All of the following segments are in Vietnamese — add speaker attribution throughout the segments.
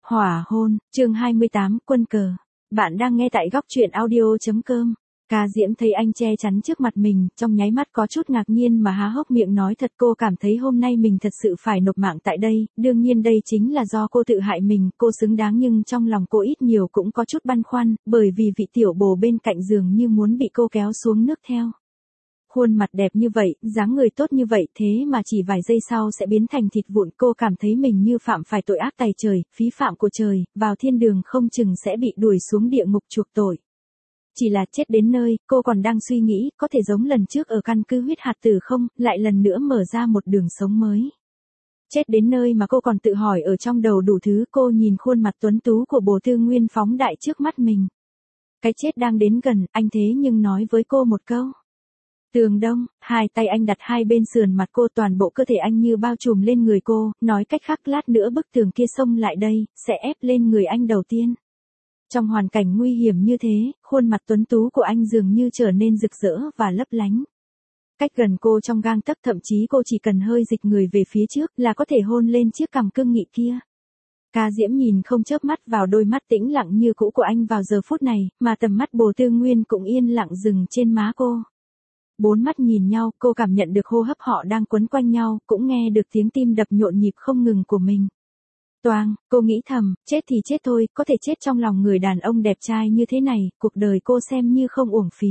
Speaker 1: Hỏa hôn, chương 28, quân cờ. Bạn đang nghe tại góc truyện audio.com. Ca Diễm thấy anh che chắn trước mặt mình, trong nháy mắt có chút ngạc nhiên mà há hốc miệng nói thật, cô cảm thấy hôm nay mình thật sự phải nộp mạng tại đây, đương nhiên đây chính là do cô tự hại mình, cô xứng đáng, nhưng trong lòng cô ít nhiều cũng có chút băn khoăn, bởi vì vị tiểu bồ bên cạnh giường như muốn bị cô kéo xuống nước theo. Khuôn mặt đẹp như vậy, dáng người tốt như vậy, thế mà chỉ vài giây sau sẽ biến thành thịt vụn. Cô cảm thấy mình như phạm phải tội ác tày trời, phí phạm của trời, vào thiên đường không chừng sẽ bị đuổi xuống địa ngục chuộc tội. Chỉ là chết đến nơi, cô còn đang suy nghĩ, có thể giống lần trước ở căn cứ huyết hạt tử không, lại lần nữa mở ra một đường sống mới. Chết đến nơi mà cô còn tự hỏi ở trong đầu đủ thứ. Cô nhìn khuôn mặt tuấn tú của Bồ Tư Nguyên phóng đại trước mắt mình. Cái chết đang đến gần, anh thế nhưng nói với cô một câu. Tường Đông, hai tay anh đặt hai bên sườn mặt cô, toàn bộ cơ thể anh như bao trùm lên người cô, nói cách khác lát nữa bức tường kia xông lại đây, sẽ ép lên người anh đầu tiên. Trong hoàn cảnh nguy hiểm như thế, khuôn mặt tuấn tú của anh dường như trở nên rực rỡ và lấp lánh. Cách gần cô trong gang tấc, thậm chí cô chỉ cần hơi dịch người về phía trước là có thể hôn lên chiếc cằm cương nghị kia. Ca Diễm nhìn không chớp mắt vào đôi mắt tĩnh lặng như cũ của anh vào giờ phút này, mà tầm mắt Bồ Tư Nguyên cũng yên lặng dừng trên má cô. Bốn mắt nhìn nhau, cô cảm nhận được hô hấp họ đang quấn quanh nhau, cũng nghe được tiếng tim đập nhộn nhịp không ngừng của mình. Toang, cô nghĩ thầm, chết thì chết thôi, có thể chết trong lòng người đàn ông đẹp trai như thế này, cuộc đời cô xem như không uổng phí.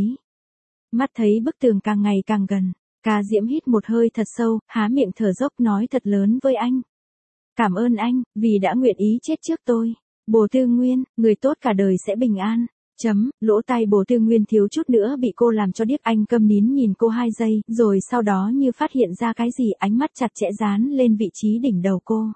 Speaker 1: Mắt thấy bức tường càng ngày càng gần, Ca Diễm hít một hơi thật sâu, há miệng thở dốc nói thật lớn với anh. Cảm ơn anh, vì đã nguyện ý chết trước tôi. Bồ Tư Nguyên, người tốt cả đời sẽ bình an. Lỗ tai Bồ Tư Nguyên thiếu chút nữa bị cô làm cho điếc, anh câm nín nhìn cô 2 giây, rồi sau đó như phát hiện ra cái gì, ánh mắt chặt chẽ dán lên vị trí đỉnh đầu cô.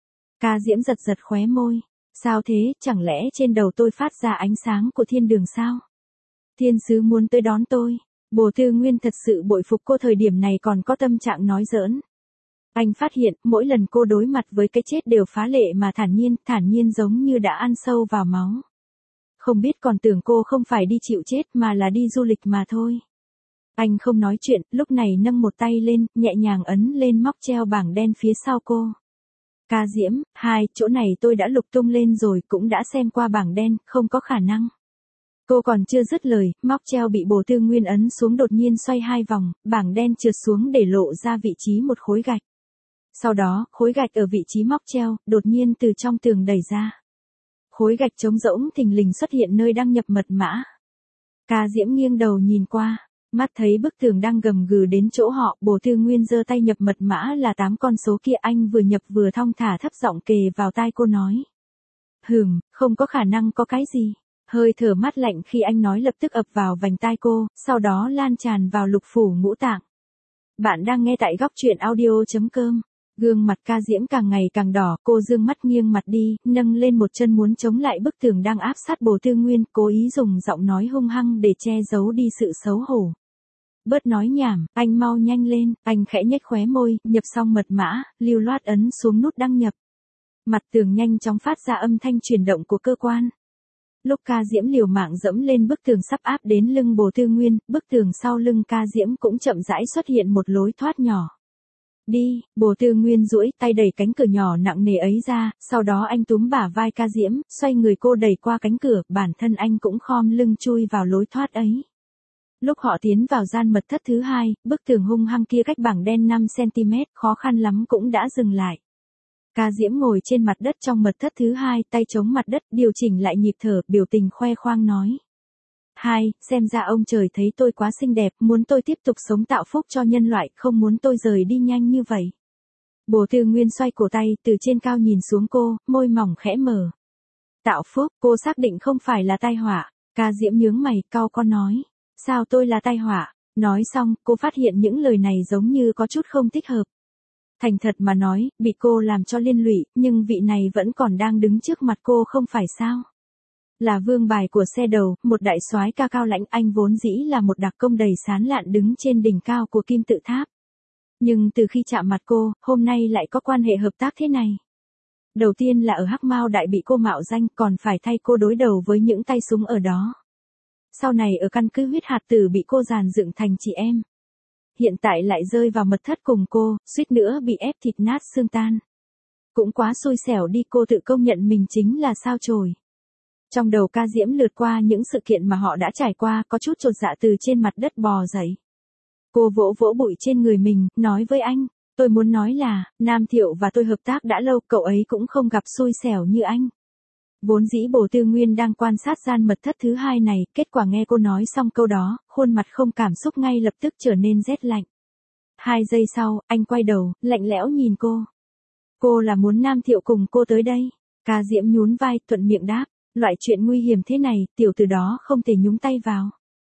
Speaker 1: Ca Diễm giật giật khóe môi. Sao thế, chẳng lẽ trên đầu tôi phát ra ánh sáng của thiên đường sao? Thiên sứ muốn tới đón tôi. Bồ Tư Nguyên thật sự bội phục cô thời điểm này còn có tâm trạng nói giỡn. Anh phát hiện, mỗi lần cô đối mặt với cái chết đều phá lệ mà thản nhiên giống như đã ăn sâu vào máu. Không biết còn tưởng cô không phải đi chịu chết mà là đi du lịch mà thôi. Anh không nói chuyện, lúc này nâng một tay lên, nhẹ nhàng ấn lên móc treo bảng đen phía sau cô. Ca Diễm, chỗ này tôi đã lục tung lên rồi, cũng đã xem qua bảng đen, không có khả năng. Cô còn chưa dứt lời, móc treo bị Bồ Tư Nguyên ấn xuống đột nhiên xoay 2 vòng, bảng đen trượt xuống để lộ ra vị trí một khối gạch. Sau đó, khối gạch ở vị trí móc treo, đột nhiên từ trong tường đẩy ra. Khối gạch trống rỗng thình lình xuất hiện nơi đăng nhập mật mã. Ca Diễm nghiêng đầu nhìn qua, mắt thấy bức tường đang gầm gừ đến chỗ họ, Bồ Tư Nguyên giơ tay nhập mật mã là 8 con số kia, anh vừa nhập vừa thong thả thấp giọng kề vào tai cô nói. Không có khả năng có cái gì. Hơi thở mát lạnh khi anh nói lập tức ập vào vành tai cô, sau đó lan tràn vào lục phủ ngũ tạng. Bạn đang nghe tại góc truyện audio.com. Gương mặt Ca Diễm càng ngày càng đỏ, cô dương mắt nghiêng mặt đi, nâng lên một chân muốn chống lại bức tường đang áp sát Bồ Tư Nguyên, cố ý dùng giọng nói hung hăng để che giấu đi sự xấu hổ. Bớt nói nhảm, anh mau nhanh lên, anh khẽ nhếch khóe môi, nhập xong mật mã, lưu loát ấn xuống nút đăng nhập. Mặt tường nhanh chóng phát ra âm thanh chuyển động của cơ quan. Lúc Ca Diễm liều mạng dẫm lên bức tường sắp áp đến lưng Bồ Tư Nguyên, bức tường sau lưng Ca Diễm cũng chậm rãi xuất hiện một lối thoát nhỏ. Đi, Bồ Tư Nguyên duỗi tay đẩy cánh cửa nhỏ nặng nề ấy ra, sau đó anh túm bả vai Ca Diễm, xoay người cô đẩy qua cánh cửa, bản thân anh cũng khom lưng chui vào lối thoát ấy. Lúc họ tiến vào gian mật thất thứ 2, bức tường hung hăng kia cách bảng đen 5 cm, khó khăn lắm cũng đã dừng lại. Ca Diễm ngồi trên mặt đất trong mật thất thứ 2, tay chống mặt đất, điều chỉnh lại nhịp thở, biểu tình khoe khoang nói. Xem ra ông trời thấy tôi quá xinh đẹp, muốn tôi tiếp tục sống tạo phúc cho nhân loại, không muốn tôi rời đi nhanh như vậy. Bồ Tư Nguyên xoay cổ tay, từ trên cao nhìn xuống cô, môi mỏng khẽ mở. Tạo phúc, cô xác định không phải là tai họa. Ca Diễm nhướng mày, cau con nói. Sao tôi là tai họa? Nói xong, cô phát hiện những lời này giống như có chút không thích hợp. Thành thật mà nói, bị cô làm cho liên lụy, nhưng vị này vẫn còn đang đứng trước mặt cô không phải sao? Là vương bài của xe đầu, một đại soái ca cao lãnh, anh vốn dĩ là một đặc công đầy sán lạn đứng trên đỉnh cao của kim tự tháp. Nhưng từ khi chạm mặt cô, hôm nay lại có quan hệ hợp tác thế này. Đầu tiên là ở Hắc Mao Đại bị cô mạo danh, còn phải thay cô đối đầu với những tay súng ở đó. Sau này ở căn cứ huyết hạt tử bị cô dàn dựng thành chị em. Hiện tại lại rơi vào mật thất cùng cô, suýt nữa bị ép thịt nát xương tan. Cũng quá xui xẻo đi, cô tự công nhận mình chính là sao chổi. Trong đầu Ca Diễm lướt qua những sự kiện mà họ đã trải qua, có chút chột dạ từ trên mặt đất bò dậy. Cô vỗ vỗ bụi trên người mình, nói với anh, tôi muốn nói là, Nam Thiệu và tôi hợp tác đã lâu, cậu ấy cũng không gặp xui xẻo như anh. Vốn dĩ Bồ Tư Nguyên đang quan sát gian mật thất thứ hai này, kết quả nghe cô nói xong câu đó, khuôn mặt không cảm xúc ngay lập tức trở nên rét lạnh. 2 giây sau, anh quay đầu, lạnh lẽo nhìn cô. Cô là muốn Nam Thiệu cùng cô tới đây. Ca Diễm nhún vai, thuận miệng đáp, loại chuyện nguy hiểm thế này, tiểu tử đó không thể nhúng tay vào.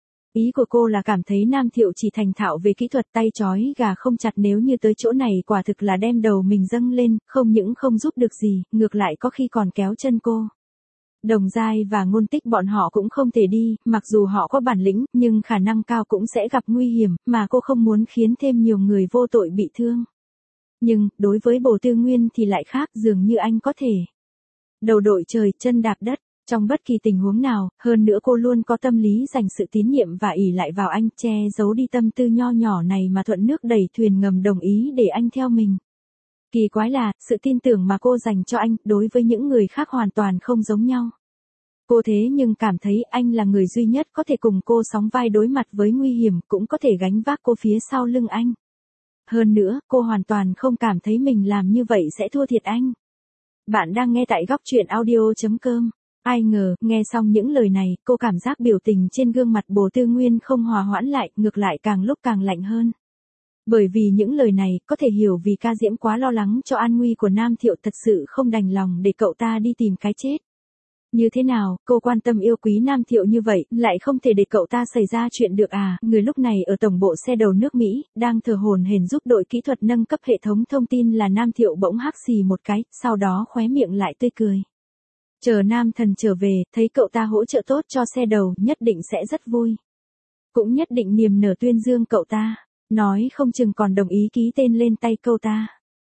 Speaker 1: Ý của cô là cảm thấy Nam Thiệu chỉ thành thạo về kỹ thuật, tay trói gà không chặt, nếu như tới chỗ này quả thực là đem đầu mình dâng lên, không những không giúp được gì, ngược lại có khi còn kéo chân cô. Đồng Giai và Ngôn Tích bọn họ cũng không thể đi, mặc dù họ có bản lĩnh, nhưng khả năng cao cũng sẽ gặp nguy hiểm, mà cô không muốn khiến thêm nhiều người vô tội bị thương. Nhưng, đối với Bồ Tư Nguyên thì lại khác, dường như anh có thể đầu đội trời, chân đạp đất, trong bất kỳ tình huống nào, hơn nữa cô luôn có tâm lý dành sự tín nhiệm và ỷ lại vào anh, che giấu đi tâm tư nho nhỏ này mà thuận nước đẩy thuyền ngầm đồng ý để anh theo mình. Kỳ quái là, sự tin tưởng mà cô dành cho anh, đối với những người khác hoàn toàn không giống nhau. Cô thế nhưng cảm thấy anh là người duy nhất có thể cùng cô sóng vai đối mặt với nguy hiểm, cũng có thể gánh vác cô phía sau lưng anh. Hơn nữa, cô hoàn toàn không cảm thấy mình làm như vậy sẽ thua thiệt anh. Bạn đang nghe tại góc truyện audio.com. Ai ngờ, nghe xong những lời này, cô cảm giác biểu tình trên gương mặt Bồ Tư Nguyên không hòa hoãn lại, ngược lại càng lúc càng lạnh hơn. Bởi vì những lời này, có thể hiểu vì Ca Diễm quá lo lắng cho an nguy của Nam Thiệu, thật sự không đành lòng để cậu ta đi tìm cái chết. Như thế nào, cô quan tâm yêu quý Nam Thiệu như vậy, lại không thể để cậu ta xảy ra chuyện được à? Người lúc này ở tổng bộ xe đầu nước Mỹ, đang thở hổn hển giúp đội kỹ thuật nâng cấp hệ thống thông tin là Nam Thiệu bỗng hắc xì một cái, sau đó khóe miệng lại tươi cười. Chờ Nam Thần trở về, thấy cậu ta hỗ trợ tốt cho xe đầu, nhất định sẽ rất vui. Cũng nhất định niềm nở tuyên dương cậu ta, nói không chừng còn đồng ý ký tên lên tay cậu ta.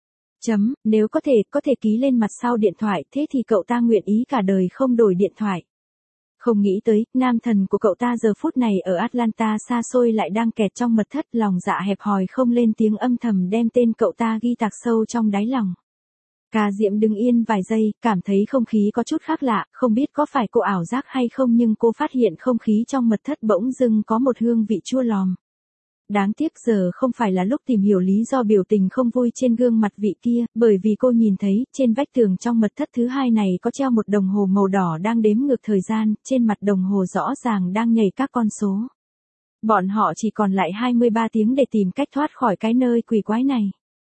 Speaker 1: Nếu có thể ký lên mặt sau điện thoại, thế thì cậu ta nguyện ý cả đời không đổi điện thoại. Không nghĩ tới, Nam Thần của cậu ta giờ phút này ở Atlanta xa xôi lại đang kẹt trong mật thất, lòng dạ hẹp hòi không lên tiếng, âm thầm đem tên cậu ta ghi tạc sâu trong đáy lòng. Ca Diễm đứng yên vài giây, cảm thấy không khí có chút khác lạ, không biết có phải cô ảo giác hay không, nhưng cô phát hiện không khí trong mật thất bỗng dưng có một hương vị chua lòm. Đáng tiếc giờ không phải là lúc tìm hiểu lý do biểu tình không vui trên gương mặt vị kia, bởi vì cô nhìn thấy, trên vách tường trong mật thất thứ hai này có treo một đồng hồ màu đỏ đang đếm ngược thời gian, trên mặt đồng hồ rõ ràng đang nhảy các con số. Bọn họ chỉ còn lại 23 tiếng để tìm cách thoát khỏi cái nơi quỷ quái này.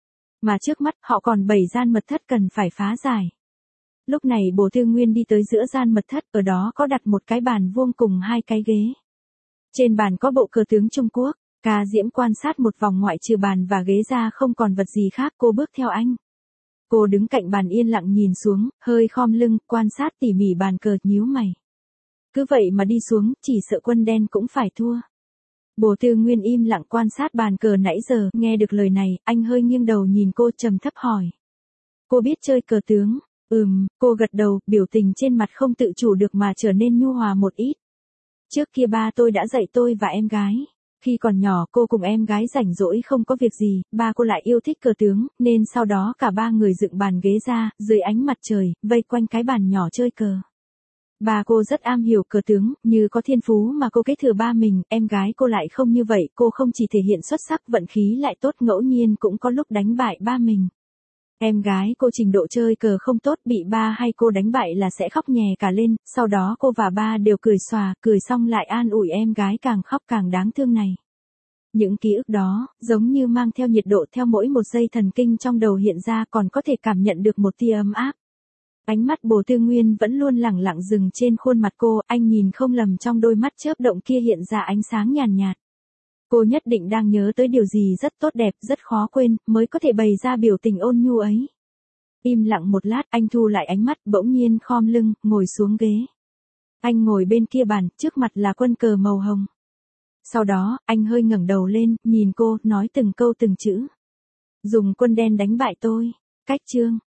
Speaker 1: Mà trước mắt, họ còn 7 gian mật thất cần phải phá giải. Lúc này Bồ Tư Nguyên đi tới giữa gian mật thất, ở đó có đặt một cái bàn vuông cùng 2 cái ghế. Trên bàn có bộ cờ tướng Trung Quốc. Ca Diễm quan sát một vòng, ngoại trừ bàn và ghế ra không còn vật gì khác, cô bước theo anh. Cô đứng cạnh bàn yên lặng nhìn xuống, hơi khom lưng, quan sát tỉ mỉ bàn cờ, nhíu mày. Cứ vậy mà đi xuống, chỉ sợ quân đen cũng phải thua. Bồ Tư Nguyên im lặng quan sát bàn cờ nãy giờ, nghe được lời này, anh hơi nghiêng đầu nhìn cô, trầm thấp hỏi. Cô biết chơi cờ tướng? Cô gật đầu, biểu tình trên mặt không tự chủ được mà trở nên nhu hòa một ít. Trước kia ba tôi đã dạy tôi và em gái. Khi còn nhỏ, cô cùng em gái rảnh rỗi không có việc gì, ba cô lại yêu thích cờ tướng, nên sau đó cả ba người dựng bàn ghế ra, dưới ánh mặt trời, vây quanh cái bàn nhỏ chơi cờ. Ba cô rất am hiểu cờ tướng, như có thiên phú mà cô kế thừa ba mình, em gái cô lại không như vậy, cô không chỉ thể hiện xuất sắc, vận khí lại tốt, ngẫu nhiên cũng có lúc đánh bại ba mình. Em gái cô trình độ chơi cờ không tốt, bị ba hay cô đánh bại là sẽ khóc nhè cả lên, sau đó cô và ba đều cười xòa, cười xong lại an ủi em gái càng khóc càng đáng thương này. Những ký ức đó, giống như mang theo nhiệt độ theo mỗi một giây thần kinh trong đầu hiện ra, còn có thể cảm nhận được một tia ấm áp. Ánh mắt Bồ Tư Nguyên vẫn luôn lẳng lặng dừng trên khuôn mặt cô, anh nhìn không lầm trong đôi mắt chớp động kia hiện ra ánh sáng nhàn nhạt. Cô nhất định đang nhớ tới điều gì rất tốt đẹp, rất khó quên, mới có thể bày ra biểu tình ôn nhu ấy. Im lặng một lát, anh thu lại ánh mắt, bỗng nhiên khom lưng, ngồi xuống ghế. Anh ngồi bên kia bàn, trước mặt là quân cờ màu hồng. Sau đó, anh hơi ngẩng đầu lên, nhìn cô, nói từng câu từng chữ. Dùng quân đen đánh bại tôi. Cách chương.